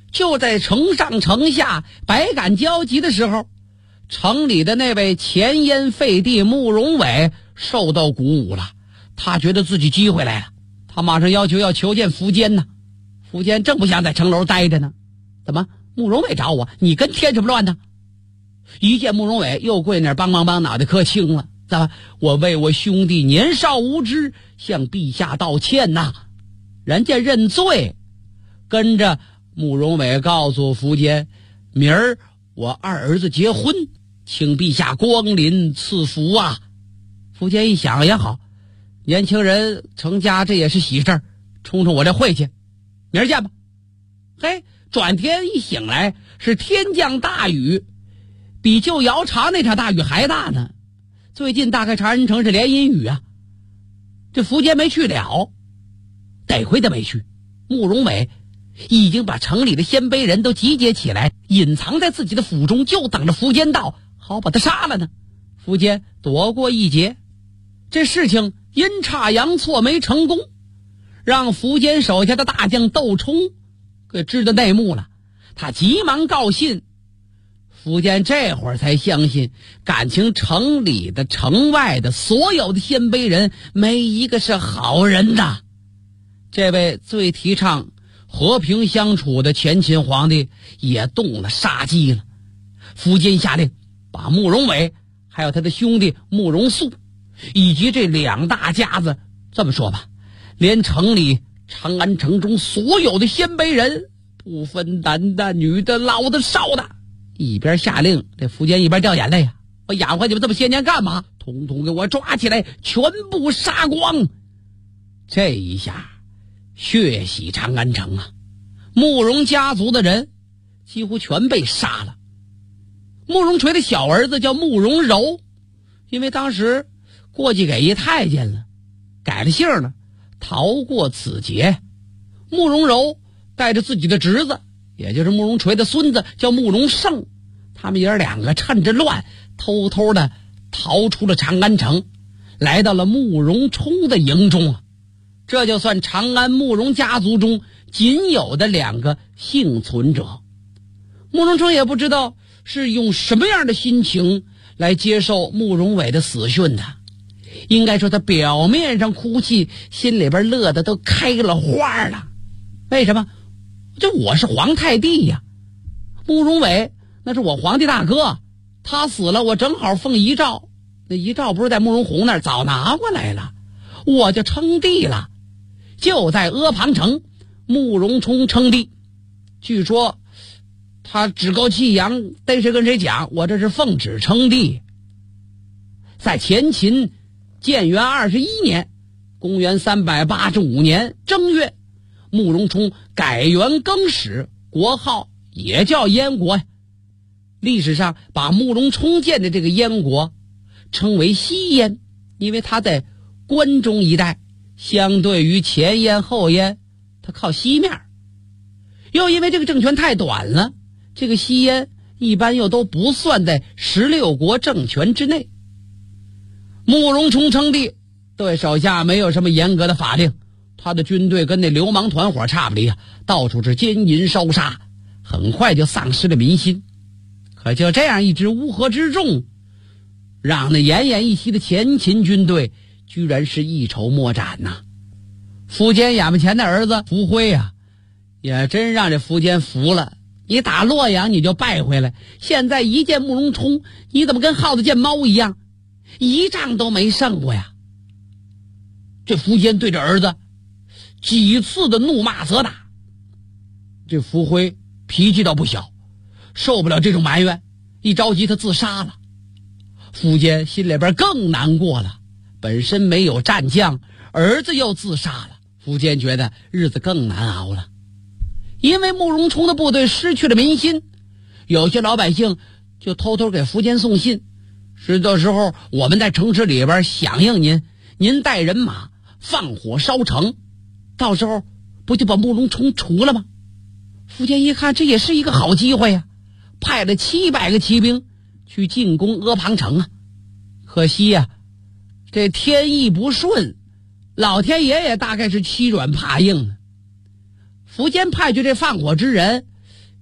就在城上城下百感交集的时候，城里的那位前燕废帝慕容伟受到鼓舞了，他觉得自己机会来了，他马上要求要求见苻坚呢。苻坚正不想在城楼待着呢，怎么慕容伟找我？你跟添什么乱呢？一见慕容伟又跪那儿梆梆梆，脑袋磕青了。怎么？我为我兄弟年少无知向陛下道歉呐。人家认罪，跟着慕容伟告诉苻坚，明儿我二儿子结婚，请陛下光临赐福啊。苻坚一想也好，年轻人成家这也是喜事儿，冲冲我这晦气，明儿见吧。嘿，转天一醒来是天降大雨，比旧窑厂那场大雨还大呢。最近大概长安城是连阴雨啊，这苻坚没去了，得亏他没去。慕容伟已经把城里的鲜卑人都集结起来，隐藏在自己的府中，就等着苻坚到，好把他杀了呢。苻坚躲过一劫，这事情阴差阳错没成功，让苻坚手下的大将窦冲给知道内幕了。他急忙告信，苻坚这会儿才相信，感情城里的城外的所有的鲜卑人没一个是好人的。这位最提倡和平相处的前秦皇帝也动了杀机了。苻坚下令把慕容伟还有他的兄弟慕容素以及这两大家子，这么说吧，连城里长安城中所有的鲜卑人，不分男的女的老的少的，一边下令，这苻坚一边掉眼泪啊！我养活你们这么些年干嘛？统统给我抓起来，全部杀光！这一下血洗长安城啊！慕容家族的人几乎全被杀了。慕容垂的小儿子叫慕容柔，因为当时过继给一太监了，改了姓了，逃过此劫。慕容柔带着自己的侄子，也就是慕容垂的孙子叫慕容盛，他们爷儿两个趁着乱偷偷的逃出了长安城，来到了慕容冲的营中啊。这就算长安慕容家族中仅有的两个幸存者。慕容冲也不知道是用什么样的心情来接受慕容伟的死讯的，应该说他表面上哭泣，心里边乐得都开了花了。为什么？这我是皇太帝呀，慕容伟那是我皇帝大哥，他死了我正好奉遗诏，那遗诏不是在慕容宏那儿早拿过来了，我就称帝了。就在阿房城，慕容冲称帝，据说他趾高气扬，逮谁跟谁讲，我这是奉旨称帝。在前秦建元21年，公元385年正月，慕容冲改元更始，国号也叫燕国呀。历史上把慕容冲建的这个燕国称为西燕，因为他在关中一带，相对于前燕后燕，它靠西面。又因为这个政权太短了，这个西燕一般又都不算在16国政权之内。慕容冲称帝，对手下没有什么严格的法令，他的军队跟那流氓团伙差不离啊，到处是奸淫烧杀，很快就丧失了民心。可就这样一支乌合之众，让那奄奄一息的前秦军队居然是一筹莫展呐。苻坚眼巴前的儿子苻辉啊，也真让这苻坚服了。你打洛阳你就败回来，现在一见慕容冲，你怎么跟耗子见猫一样，一仗都没胜过呀？这苻坚对着儿子几次的怒骂责打，这苻辉脾气倒不小，受不了这种埋怨，一着急他自杀了。苻坚心里边更难过了，本身没有战将，儿子又自杀了，苻坚觉得日子更难熬了。因为慕容冲的部队失去了民心，有些老百姓就偷偷给苻坚送信，是到时候我们在城池里边响应您，您带人马放火烧城，到时候不就把慕容冲除了吗？苻坚一看这也是一个好机会呀，派了700个骑兵去进攻阿房城啊。可惜呀，这天意不顺，老天爷也大概是欺软怕硬了。苻坚派去这放火之人，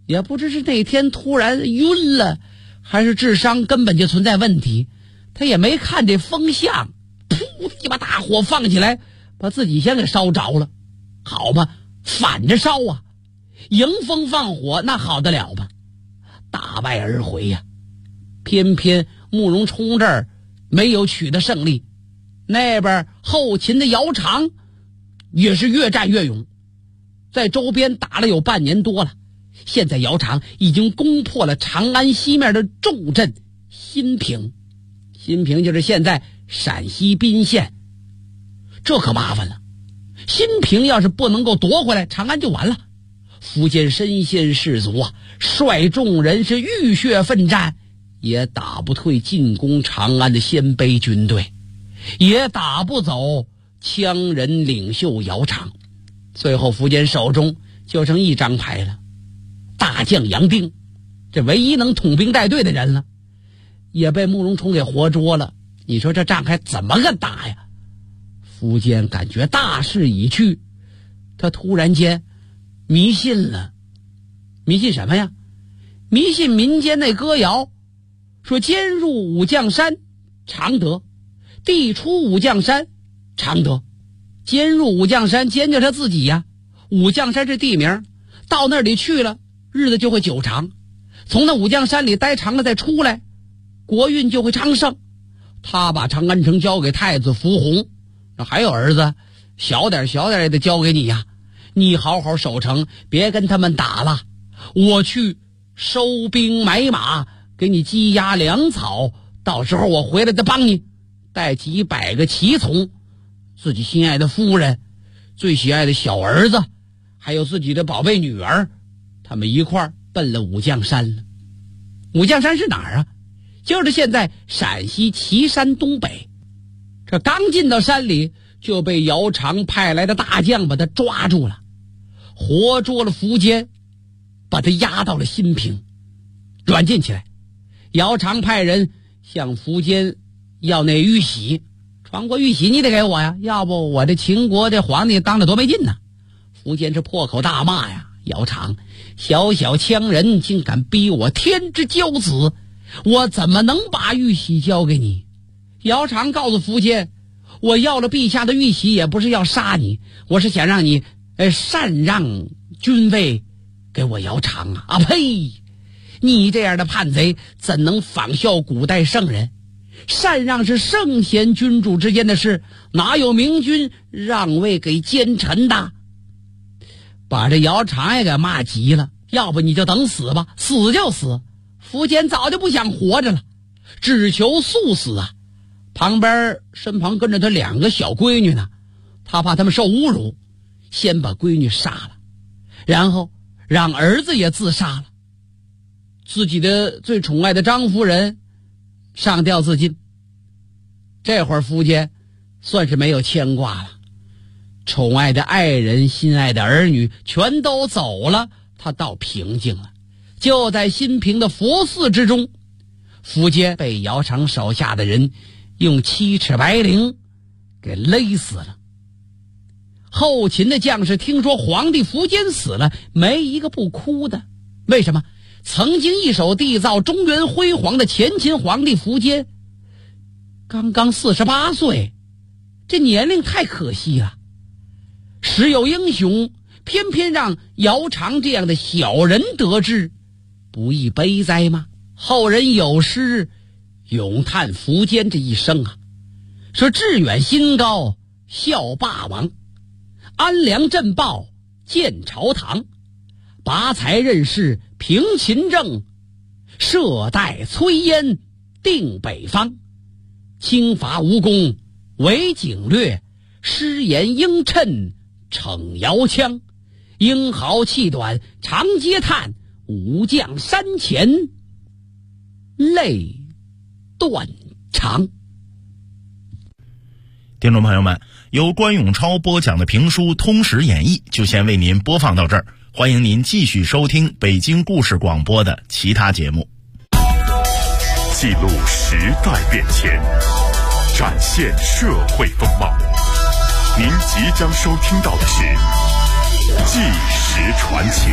也不知是那天突然晕了，还是智商根本就存在问题，他也没看这风向，噗一把大火放起来，把自己先给烧着了。好嘛，反着烧啊，迎风放火那好得了吧，大败而回呀。偏偏慕容冲这儿没有取得胜利，那边后秦的姚苌也是越战越勇，在周边打了有半年多了。现在姚苌已经攻破了长安西面的重镇新平，新平就是现在陕西彬县。这可麻烦了，新平要是不能够夺回来，长安就完了。苻坚身先士卒啊，率众人是浴血奋战，也打不退进攻长安的鲜卑军队，也打不走羌人领袖姚苌。最后苻坚手中就剩一张牌了，大将杨定，这唯一能统兵带队的人了，也被慕容冲给活捉了。你说这仗还怎么个打呀？苻坚感觉大势已去，他突然间迷信了。迷信什么呀？迷信民间那歌谣，说坚入武将山常得，地出武将山常得。坚入武将山，坚就是他自己呀，武将山是地名，到那里去了日子就会久长，从那武将山里待长了再出来，国运就会昌盛。他把长安城交给太子伏弘，还有儿子小点也得交给你呀，你好好守城，别跟他们打了，我去收兵买马，给你积压粮草，到时候我回来再帮你，带几百个骑从，自己心爱的夫人，最喜爱的小儿子，还有自己的宝贝女儿，他们一块儿奔了武将山了。武将山是哪儿啊？就是现在陕西岐山东北。这刚进到山里，就被姚苌派来的大将把他抓住了，活捉了苻坚，把他押到了新平，软禁起来。姚苌派人向苻坚要那玉玺，传国玉玺你得给我呀，要不我这秦国这皇帝当得多没劲呢。苻坚是破口大骂呀，姚苌小小羌人竟敢逼我天之骄子，我怎么能把玉玺交给你？姚苌告诉苻坚，我要了陛下的玉玺也不是要杀你，我是想让你禅让君位给我姚苌啊！啊呸！你这样的叛贼怎能仿效古代圣人？禅让是圣贤君主之间的事，哪有明君让位给奸臣的？把这姚苌也给骂急了，要不你就等死吧，死就死。苻坚早就不想活着了，只求速死啊！身旁跟着他2个小闺女呢，他怕他们受侮辱，先把闺女杀了，然后让儿子也自杀了，自己的最宠爱的张夫人上吊自尽。这会儿苻坚算是没有牵挂了，宠爱的爱人、心爱的儿女全都走了，他倒平静了。就在新平的佛寺之中，苻坚被姚苌手下的人用7尺白绫给勒死了。后秦的将士听说皇帝苻坚死了，没一个不哭的。为什么？曾经一手缔造中原辉煌的前秦皇帝苻坚刚刚48岁，这年龄太可惜了。时有英雄，偏偏让姚苌这样的小人得志，不亦悲哉吗？后人有诗咏叹苻坚这一生啊，说志远心高效霸王，安良镇暴建朝堂，拔才任士平秦政，设代摧燕定北方，轻伐吴功为景略，失言应称逞摇枪，英豪气短常嗟叹，武将山前泪断肠。 听众朋友们，由关永超播讲的评书《通史演义》就先为您播放到这儿，欢迎您继续收听北京故事广播的其他节目。 记录时代变迁，展现社会风貌。您即将收听到的是纪实传奇。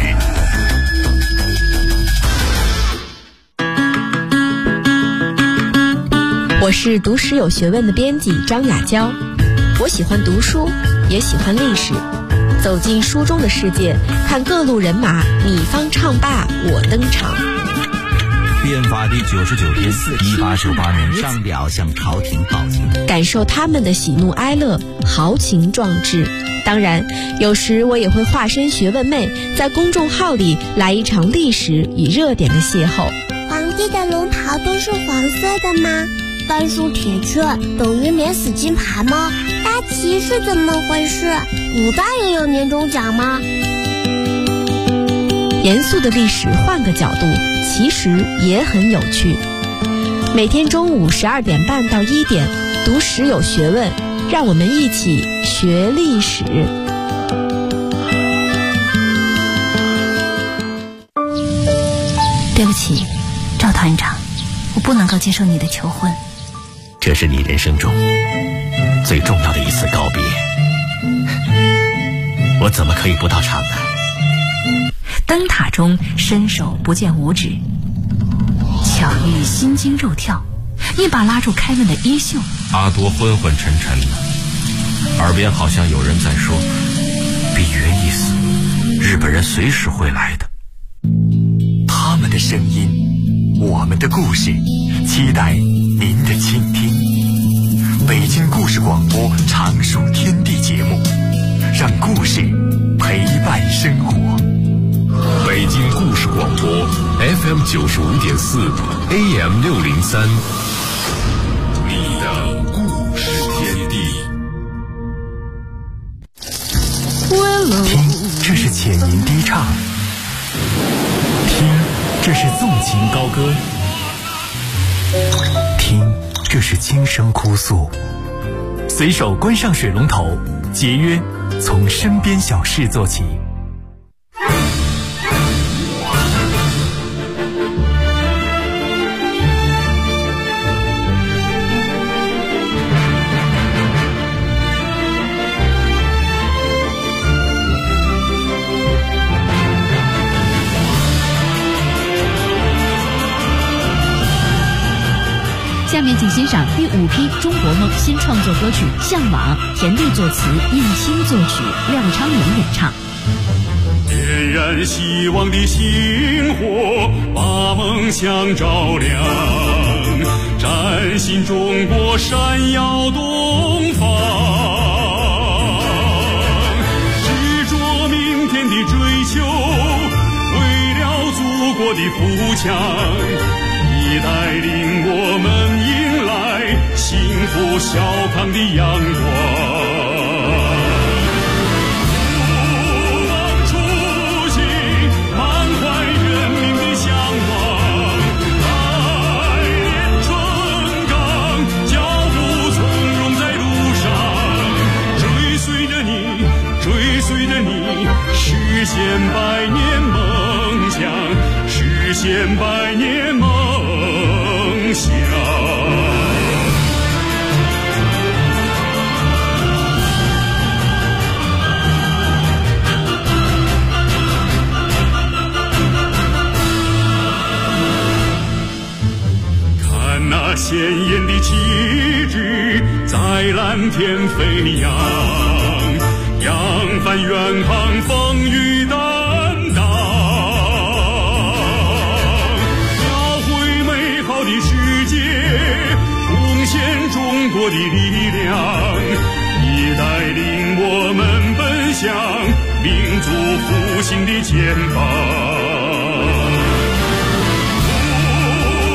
我是读史有学问的编辑张雅娇，我喜欢读书，也喜欢历史，走进书中的世界，看各路人马，你方唱罢我登场。 变法第99天，1898年上表向朝廷报警， 感受他们的喜怒哀乐，豪情壮志。当然，有时我也会化身学问妹，在公众号里来一场历史与热点的邂逅。 皇帝的龙袍都是黄色的吗？半数铁券等于免死金牌吗？大旗是怎么回事？古代也有年终奖吗？ 严肃的历史换个角度，其实也很有趣。每天中午12点半到1点，读史有学问，让我们一起学历史。 对不起，赵团长，我不能够接受你的求婚。 这是你人生中最重要的一次告别，我怎么可以不到场呢？ 灯塔中伸手不见五指，巧遇心惊肉跳，一把拉住凯文的衣袖。 阿多昏昏沉沉的，耳边好像有人在说：“比约一死，日本人随时会来的。” 他们的声音，我们的故事，期待您的倾听。北京故事广播常数天地节目，让故事陪伴生活。 北京故事广播 FM 95.4 AM 603，你的故事天地。 听，这是浅吟低唱；听，这是纵情高歌；听，这是轻声哭诉。随手关上水龙头，节约，从身边小事做起。 下面请欣赏第5批中国梦新创作歌曲《向往》，田地作词，应钦作曲，廖昌永演唱。 点燃希望的星火，把梦想照亮，崭新中国闪耀东方，执着明天的追求，为了祖国的富强，你带领我们迎来幸福小康的阳光。不忘初心，满怀人民的向往，百炼春钢，脚步从容在路上，追随着你，追随着你，实现百年梦想，实现百年梦想。看那鲜艳的旗帜在蓝天飞扬，扬帆远航，风雨担当，描绘美好的世界，贡献中国的力量。你带领我们奔向民族复兴的肩膀。